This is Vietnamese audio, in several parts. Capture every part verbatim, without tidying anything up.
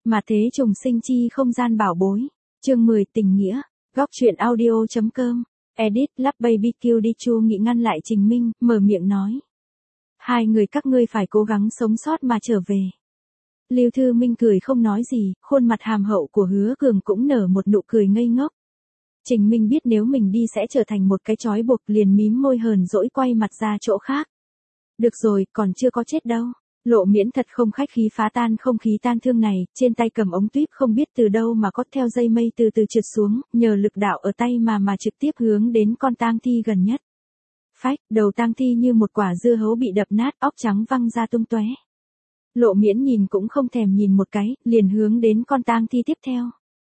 Mà thế trùng sinh chi không gian bảo bối. Chương mười tình nghĩa. Góc truyện audio.com. Edit lắp baby kill đi. Chu Nghị ngăn lại Trình Minh, mở miệng nói. Hai người các ngươi phải cố gắng sống sót mà trở về. Lưu Thư Minh cười không nói gì, khuôn mặt hàm hậu của Hứa Cường cũng nở một nụ cười ngây ngốc. Trình Minh biết nếu mình đi sẽ trở thành một cái trói buộc, liền mím môi hờn dỗi quay mặt ra chỗ khác. Được rồi, còn chưa có chết đâu. Lộ Miễn thật không khách khí phá tan không khí tan thương này, trên tay cầm ống tuyếp không biết từ đâu mà có theo dây mây từ từ trượt xuống, nhờ lực đạo ở tay mà mà trực tiếp hướng đến con tang thi gần nhất. Phách, đầu tang thi như một quả dưa hấu bị đập nát, óc trắng văng ra tung tóe. Lộ Miễn nhìn cũng không thèm nhìn một cái, liền hướng đến con tang thi tiếp theo.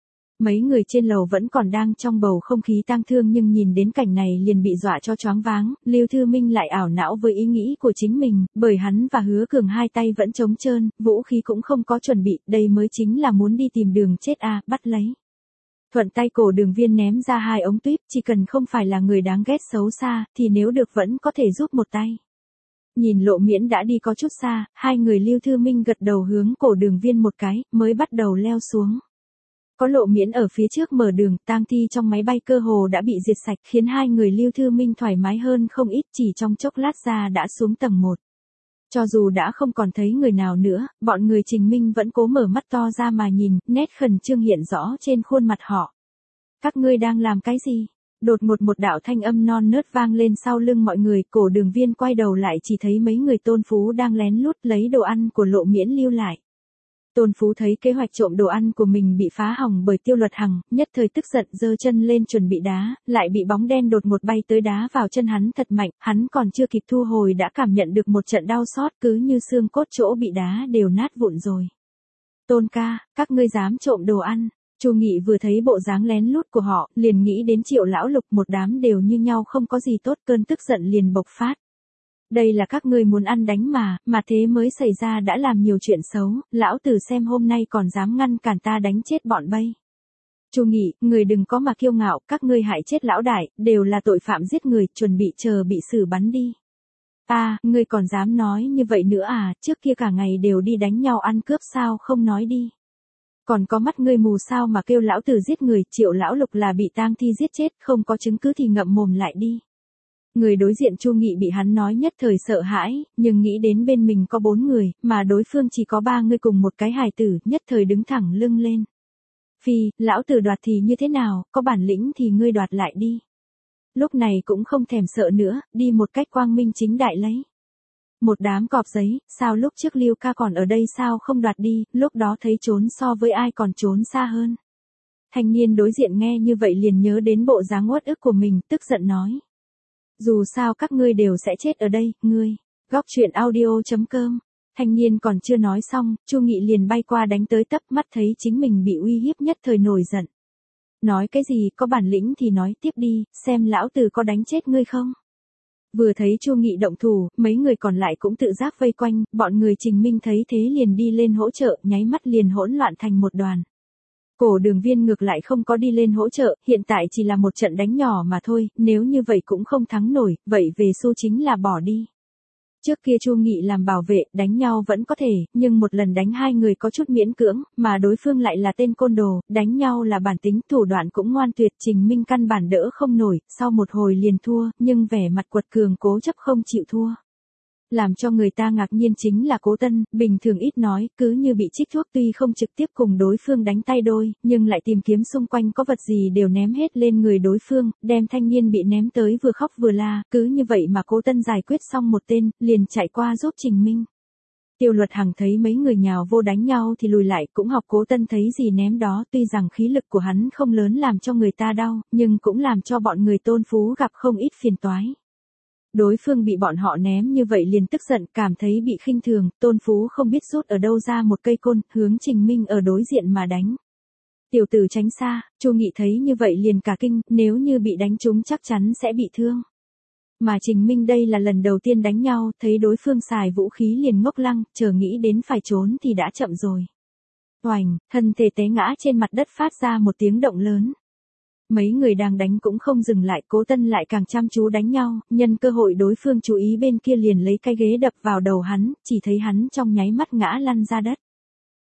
Mấy người trên lầu vẫn còn đang trong bầu không khí tang thương nhưng nhìn đến cảnh này liền bị dọa cho choáng váng, Lưu Thư Minh lại ảo não với ý nghĩ của chính mình, bởi hắn và Hứa Cường hai tay vẫn trống trơn, vũ khí cũng không có chuẩn bị, đây mới chính là muốn đi tìm đường chết à, bắt lấy. Thuận tay cổ Đường Viên ném ra hai ống tuyếp, chỉ cần không phải là người đáng ghét xấu xa, thì nếu được vẫn có thể giúp một tay. Nhìn Lộ Miễn đã đi có chút xa, hai người Lưu Thư Minh gật đầu hướng cổ Đường Viên một cái, mới bắt đầu leo xuống. Có Lộ Miễn ở phía trước mở đường, tang thi trong máy bay cơ hồ đã bị diệt sạch, khiến hai người Lưu Thư Minh thoải mái hơn không ít, chỉ trong chốc lát ra đã xuống tầng một. Cho dù đã không còn thấy người nào nữa, bọn người Trình Minh vẫn cố mở mắt to ra mà nhìn, nét khẩn trương hiện rõ trên khuôn mặt họ. Các ngươi đang làm cái gì? Đột ngột một đạo thanh âm non nớt vang lên sau lưng mọi người, cổ Đường Viên quay đầu lại chỉ thấy mấy người Tôn Phú đang lén lút lấy đồ ăn của Lộ Miễn lưu lại. Tôn Phú thấy kế hoạch trộm đồ ăn của mình bị phá hỏng bởi Tiêu Luật Hằng, nhất thời tức giận giơ chân lên chuẩn bị đá, lại bị bóng đen đột ngột bay tới đá vào chân hắn thật mạnh, hắn còn chưa kịp thu hồi đã cảm nhận được một trận đau xót, cứ như xương cốt chỗ bị đá đều nát vụn rồi. Tôn ca, các ngươi dám trộm đồ ăn. Chu Nghị vừa thấy bộ dáng lén lút của họ, liền nghĩ đến Triệu lão lục, một đám đều như nhau không có gì tốt, cơn tức giận liền bộc phát. Đây là các ngươi muốn ăn đánh mà, mà thế mới xảy ra đã làm nhiều chuyện xấu, lão tử xem hôm nay còn dám ngăn cản ta đánh chết bọn bay. Chu Nghị, người đừng có mà kiêu ngạo, các ngươi hại chết lão đại, đều là tội phạm giết người, chuẩn bị chờ bị xử bắn đi. À, ngươi còn dám nói như vậy nữa à, trước kia cả ngày đều đi đánh nhau ăn cướp sao không nói đi. Còn có mắt ngươi mù sao mà kêu lão tử giết người, Triệu lão lục là bị tang thi giết chết, không có chứng cứ thì ngậm mồm lại đi. Người đối diện Chu Nghị bị hắn nói nhất thời sợ hãi, nhưng nghĩ đến bên mình có bốn người, mà đối phương chỉ có ba người cùng một cái hài tử, nhất thời đứng thẳng lưng lên. Phi, lão tử đoạt thì như thế nào, có bản lĩnh thì ngươi đoạt lại đi. Lúc này cũng không thèm sợ nữa, đi một cách quang minh chính đại lấy. Một đám cọp giấy, sao lúc trước Lưu ca còn ở đây sao không đoạt đi, lúc đó thấy trốn so với ai còn trốn xa hơn. Thanh niên đối diện nghe như vậy liền nhớ đến bộ dáng uất ức của mình, tức giận nói. Dù sao các ngươi đều sẽ chết ở đây, ngươi. Góc truyện audio.com. Thanh niên còn chưa nói xong, Chu Nghị liền bay qua đánh tới tấp, mắt thấy chính mình bị uy hiếp nhất thời nổi giận. Nói cái gì, có bản lĩnh thì nói tiếp đi, xem lão tử có đánh chết ngươi không. Vừa thấy Chu Nghị động thủ, mấy người còn lại cũng tự giác vây quanh, bọn người Trình Minh thấy thế liền đi lên hỗ trợ, nháy mắt liền hỗn loạn thành một đoàn. Cổ Đường Viên ngược lại không có đi lên hỗ trợ, hiện tại chỉ là một trận đánh nhỏ mà thôi, nếu như vậy cũng không thắng nổi, vậy về xu chính là bỏ đi. Trước kia Chu Nghị làm bảo vệ, đánh nhau vẫn có thể, nhưng một lần đánh hai người có chút miễn cưỡng, mà đối phương lại là tên côn đồ, đánh nhau là bản tính, thủ đoạn cũng ngoan tuyệt, Trình Minh căn bản đỡ không nổi, sau một hồi liền thua, nhưng vẻ mặt quật cường cố chấp không chịu thua. Làm cho người ta ngạc nhiên chính là Cố Tân, bình thường ít nói, cứ như bị trích thuốc, tuy không trực tiếp cùng đối phương đánh tay đôi, nhưng lại tìm kiếm xung quanh có vật gì đều ném hết lên người đối phương, đem thanh niên bị ném tới vừa khóc vừa la, cứ như vậy mà Cố Tân giải quyết xong một tên, liền chạy qua giúp Trình Minh. Tiêu Luật Hằng thấy mấy người nhào vô đánh nhau thì lùi lại, cũng học Cố Tân thấy gì ném đó, tuy rằng khí lực của hắn không lớn làm cho người ta đau, nhưng cũng làm cho bọn người Tôn Phú gặp không ít phiền toái. Đối phương bị bọn họ ném như vậy liền tức giận, cảm thấy bị khinh thường, Tôn Phú không biết rút ở đâu ra một cây côn, hướng Trình Minh ở đối diện mà đánh. Tiểu tử tránh xa, Chu Nghị thấy như vậy liền cả kinh, nếu như bị đánh trúng chắc chắn sẽ bị thương. Mà Trình Minh đây là lần đầu tiên đánh nhau, thấy đối phương xài vũ khí liền ngốc lăng, chờ nghĩ đến phải trốn thì đã chậm rồi. Oành, thân thể té ngã trên mặt đất phát ra một tiếng động lớn. Mấy người đang đánh cũng không dừng lại, Cố Tân lại càng chăm chú đánh nhau, nhân cơ hội đối phương chú ý bên kia liền lấy cái ghế đập vào đầu hắn, chỉ thấy hắn trong nháy mắt ngã lăn ra đất.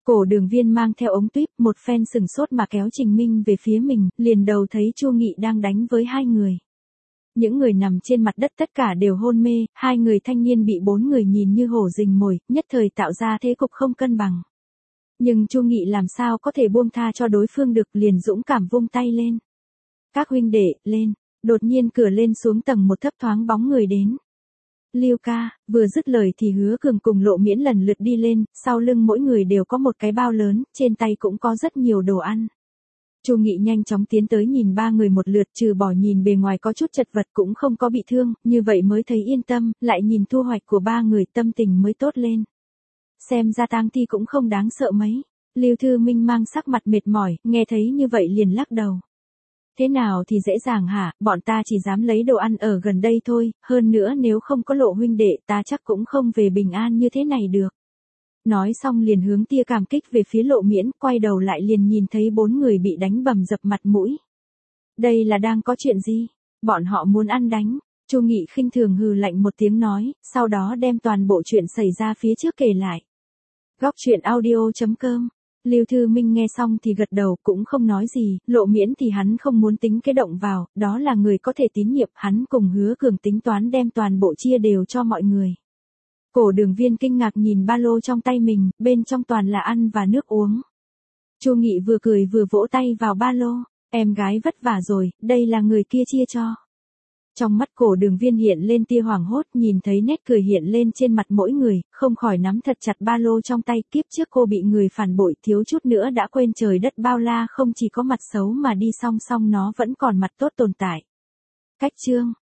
Cổ Đường Viên mang theo ống tuyếp, một phen sừng sốt mà kéo Trình Minh về phía mình, liền đầu thấy Chu Nghị đang đánh với hai người. Những người nằm trên mặt đất tất cả đều hôn mê, hai người thanh niên bị bốn người nhìn như hổ rình mồi, nhất thời tạo ra thế cục không cân bằng. Nhưng Chu Nghị làm sao có thể buông tha cho đối phương được, liền dũng cảm vung tay lên. Các huynh đệ, lên, đột nhiên cửa lên xuống tầng một thấp thoáng bóng người đến. Lưu ca, vừa dứt lời thì Hứa Cường cùng Lộ Miễn lần lượt đi lên, sau lưng mỗi người đều có một cái bao lớn, trên tay cũng có rất nhiều đồ ăn. Chu Nghị nhanh chóng tiến tới nhìn ba người một lượt, trừ bỏ nhìn bề ngoài có chút chật vật cũng không có bị thương, như vậy mới thấy yên tâm, lại nhìn thu hoạch của ba người tâm tình mới tốt lên. Xem ra tang thi cũng không đáng sợ mấy. Lưu Thư Minh mang sắc mặt mệt mỏi, nghe thấy như vậy liền lắc đầu. Thế nào thì dễ dàng hả, bọn ta chỉ dám lấy đồ ăn ở gần đây thôi, hơn nữa nếu không có Lộ huynh đệ ta chắc cũng không về bình an như thế này được. Nói xong liền hướng tia cảm kích về phía Lộ Miễn, quay đầu lại liền nhìn thấy bốn người bị đánh bầm dập mặt mũi. Đây là đang có chuyện gì? Bọn họ muốn ăn đánh. Chu Nghị khinh thường hừ lạnh một tiếng nói, sau đó đem toàn bộ chuyện xảy ra phía trước kể lại. Góc truyện audio chấm com. Lưu Thư Minh nghe xong thì gật đầu, cũng không nói gì, Lộ Miễn thì hắn không muốn tính cái động vào, đó là người có thể tín nhiệm, hắn cùng Hứa Cường tính toán đem toàn bộ chia đều cho mọi người. Cổ Đường Viên kinh ngạc nhìn ba lô trong tay mình, bên trong toàn là ăn và nước uống. Chu Nghị vừa cười vừa vỗ tay vào ba lô, em gái vất vả rồi, đây là người kia chia cho. Trong mắt Cổ Đường Viên hiện lên tia hoảng hốt, nhìn thấy nét cười hiện lên trên mặt mỗi người, không khỏi nắm thật chặt ba lô trong tay. Kiếp trước cô bị người phản bội, thiếu chút nữa đã quên trời đất bao la, không chỉ có mặt xấu mà đi song song nó vẫn còn mặt tốt tồn tại. Cách chương